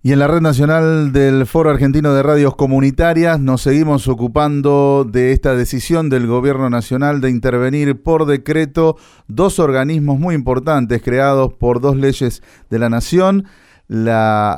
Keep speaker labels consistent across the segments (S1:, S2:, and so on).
S1: Y en la Red Nacional del Foro Argentino de Radios Comunitarias nos seguimos ocupando de esta decisión del Gobierno Nacional de intervenir por decreto dos organismos muy importantes creados por dos leyes de la Nación, el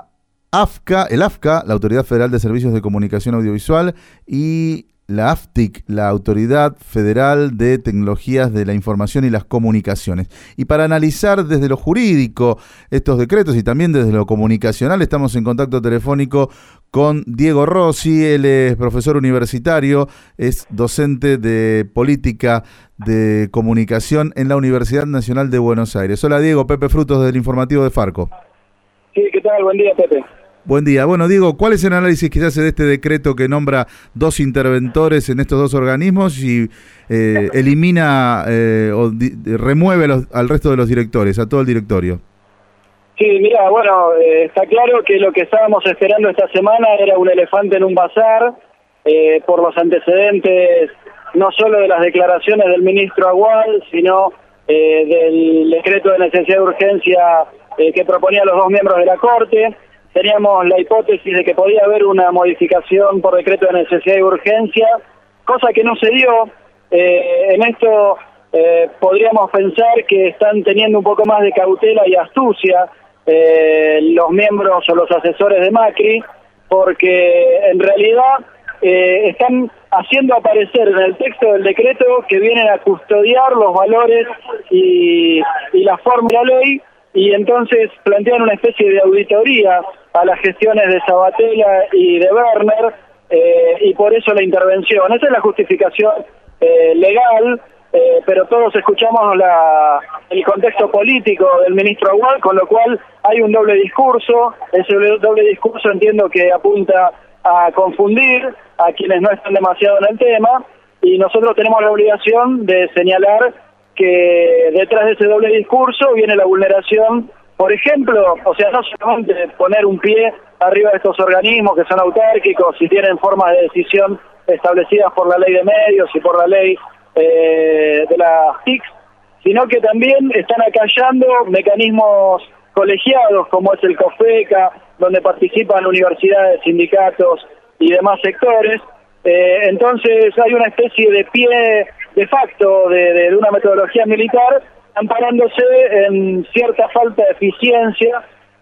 S1: AFCA, la Autoridad Federal de Servicios de Comunicación Audiovisual, y la AFTIC, la Autoridad Federal de Tecnologías de la Información y las Comunicaciones. Y para analizar desde lo jurídico estos decretos y también desde lo comunicacional, estamos en contacto telefónico con Diego Rossi. Él es profesor universitario, es docente de Política de Comunicación en la Universidad Nacional de Buenos Aires. Hola Diego, Pepe Frutos del Informativo de Farco.
S2: Sí, ¿qué tal? Buen día, Pepe.
S1: Buen día. Bueno, Diego, ¿cuál es el análisis que se hace de este decreto que nombra dos interventores en estos dos organismos y elimina remueve al resto de los directores, a todo el directorio?
S2: Sí, mira, bueno, está claro que lo que estábamos esperando esta semana era un elefante en un bazar, por los antecedentes no solo de las declaraciones del ministro Agual, sino del decreto de necesidad de urgencia que proponían los dos miembros de la Corte. Teníamos la hipótesis de que podía haber una modificación por decreto de necesidad y urgencia, cosa que no se dio. En esto podríamos pensar que están teniendo un poco más de cautela y astucia los miembros o los asesores de Macri, porque en realidad están haciendo aparecer en el texto del decreto que vienen a custodiar los valores y la forma de la ley, y entonces plantean una especie de auditoría a las gestiones de Sabatella y de Werner, y por eso la intervención. Esa es la justificación legal, pero todos escuchamos el contexto político del ministro Agual, con lo cual hay un doble discurso. Ese doble discurso entiendo que apunta a confundir a quienes no están demasiado en el tema, y nosotros tenemos la obligación de señalar que detrás de ese doble discurso viene la vulneración, por ejemplo, o sea, no solamente poner un pie arriba de estos organismos que son autárquicos y tienen formas de decisión establecidas por la ley de medios y por la ley de la TIC, sino que también están acallando mecanismos colegiados como es el COFECA, donde participan universidades, sindicatos y demás sectores. Entonces hay una especie de pie de facto de una metodología militar, amparándose en cierta falta de eficiencia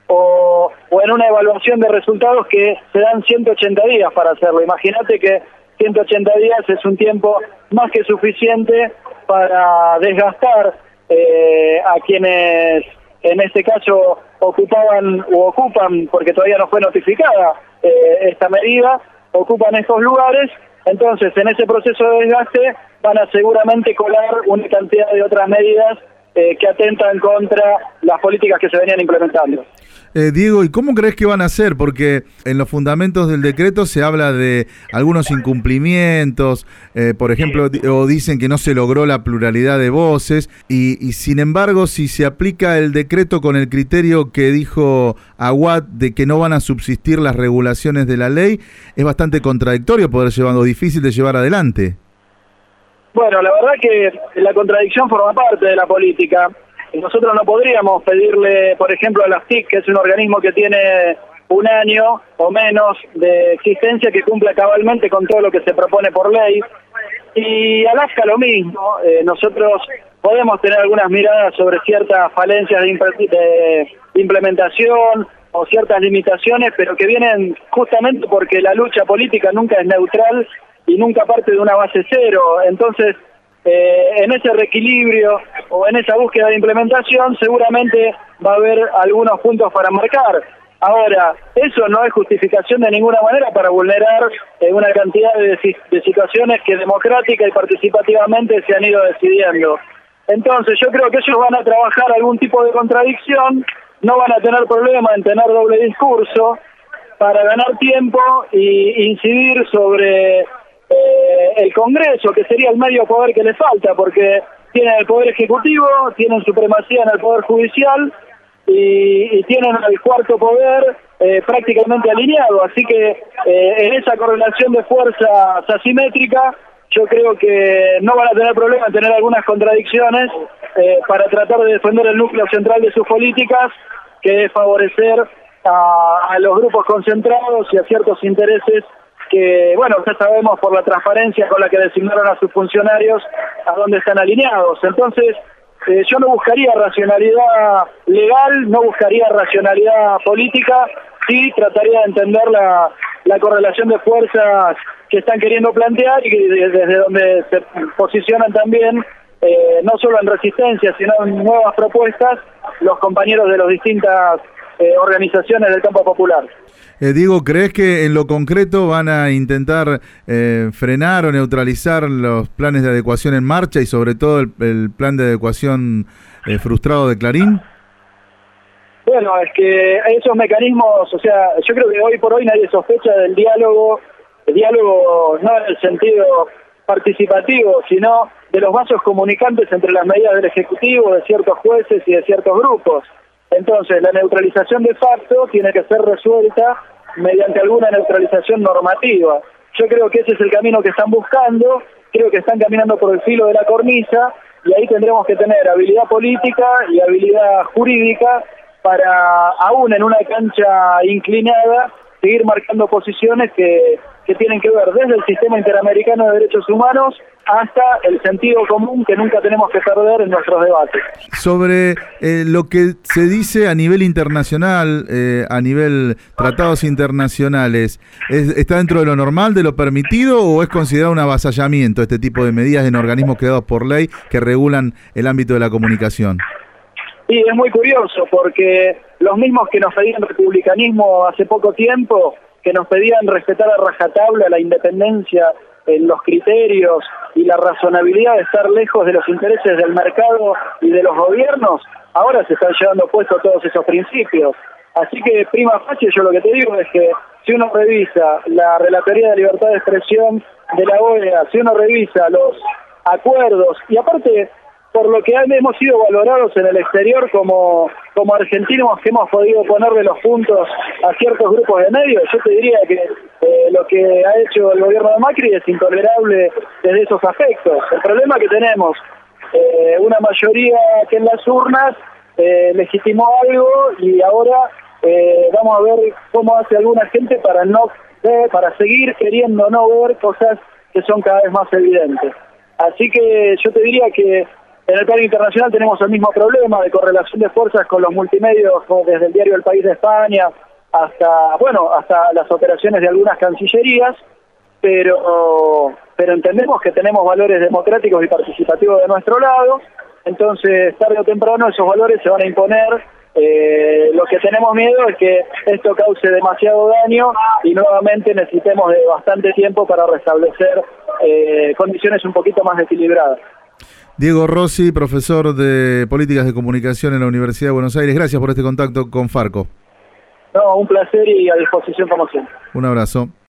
S2: o en una evaluación de resultados que se dan 180 días para hacerlo. Imagínate que 180 días es un tiempo más que suficiente para desgastar a quienes en este caso ocupaban o ocupan, porque todavía no fue notificada esta medida, ocupan estos lugares. Entonces en ese proceso de desgaste van a seguramente colar una cantidad de otras medidas que atentan contra las políticas que se venían implementando.
S1: Diego, ¿y cómo crees que van a hacer? Porque en los fundamentos del decreto se habla de algunos incumplimientos, por ejemplo, o dicen que no se logró la pluralidad de voces, y sin embargo, si se aplica el decreto con el criterio que dijo Aguad de que no van a subsistir las regulaciones de la ley, es bastante contradictorio poder llevarlo, difícil de llevar adelante.
S2: Bueno, la verdad que la contradicción forma parte de la política. Nosotros no podríamos pedirle, por ejemplo, a la TIC, que es un organismo que tiene un año o menos de existencia, que cumpla cabalmente con todo lo que se propone por ley. Y al AFCA lo mismo. Nosotros podemos tener algunas miradas sobre ciertas falencias de implementación o ciertas limitaciones, pero que vienen justamente porque la lucha política nunca es neutral y nunca parte de una base cero. Entonces, en ese reequilibrio o en esa búsqueda de implementación seguramente va a haber algunos puntos para marcar. Ahora, eso no es justificación de ninguna manera para vulnerar una cantidad de situaciones que democrática y participativamente se han ido decidiendo. Entonces yo creo que ellos van a trabajar algún tipo de contradicción, no van a tener problema en tener doble discurso para ganar tiempo y incidir sobre el Congreso, que sería el medio poder que le falta, porque tienen el poder ejecutivo, tienen supremacía en el poder judicial y tienen el cuarto poder prácticamente alineado, así que en esa correlación de fuerzas asimétrica yo creo que no van a tener problema en tener algunas contradicciones para tratar de defender el núcleo central de sus políticas, que es favorecer a los grupos concentrados y a ciertos intereses que, bueno, ya sabemos por la transparencia con la que designaron a sus funcionarios a dónde están alineados. Entonces, yo no buscaría racionalidad legal, no buscaría racionalidad política, sí trataría de entender la correlación de fuerzas que están queriendo plantear y desde donde se posicionan también, no solo en resistencia, sino en nuevas propuestas, los compañeros de las distintas organizaciones del campo popular.
S1: Diego, ¿crees que en lo concreto van a intentar frenar o neutralizar los planes de adecuación en marcha y sobre todo el plan de adecuación frustrado de Clarín?
S2: Bueno, es que esos mecanismos, o sea, yo creo que hoy por hoy nadie sospecha del diálogo, el diálogo no en el sentido participativo, sino de los vasos comunicantes entre las medidas del Ejecutivo, de ciertos jueces y de ciertos grupos. Entonces, la neutralización de facto tiene que ser resuelta mediante alguna neutralización normativa. Yo creo que ese es el camino que están buscando, creo que están caminando por el filo de la cornisa, y ahí tendremos que tener habilidad política y habilidad jurídica para, aún en una cancha inclinada, seguir marcando posiciones que tienen que ver desde el Sistema Interamericano de Derechos Humanos hasta el sentido común que nunca tenemos que perder en nuestros debates.
S1: Sobre lo que se dice a nivel internacional, a nivel tratados internacionales, ¿está dentro de lo normal, de lo permitido, o es considerado un avasallamiento este tipo de medidas en organismos creados por ley que regulan el ámbito de la comunicación?
S2: Sí, es muy curioso porque los mismos que nos pedían republicanismo hace poco tiempo, que nos pedían respetar a rajatabla la independencia en los criterios y la razonabilidad de estar lejos de los intereses del mercado y de los gobiernos, ahora se están llevando puestos todos esos principios. Así que, prima facie, yo lo que te digo es que si uno revisa la Relatoría de Libertad de Expresión de la OEA, si uno revisa los acuerdos, y aparte, por lo que hemos sido valorados en el exterior como argentinos que hemos podido ponerle los puntos a ciertos grupos de medios, yo te diría que lo que ha hecho el gobierno de Macri es intolerable desde esos aspectos. El problema que tenemos, una mayoría que en las urnas legitimó algo y ahora vamos a ver cómo hace alguna gente para no ver, para seguir queriendo no ver cosas que son cada vez más evidentes. Así que yo te diría que en el plano internacional tenemos el mismo problema de correlación de fuerzas con los multimedios, como desde el diario El País de España hasta las operaciones de algunas cancillerías, pero entendemos que tenemos valores democráticos y participativos de nuestro lado, entonces tarde o temprano esos valores se van a imponer. Lo que tenemos miedo es que esto cause demasiado daño y nuevamente necesitemos de bastante tiempo para restablecer condiciones un poquito más equilibradas.
S1: Diego Rossi, profesor de Políticas de Comunicación en la Universidad de Buenos Aires. Gracias por este contacto con Farco.
S2: No, un placer y a disposición como siempre.
S1: Un abrazo.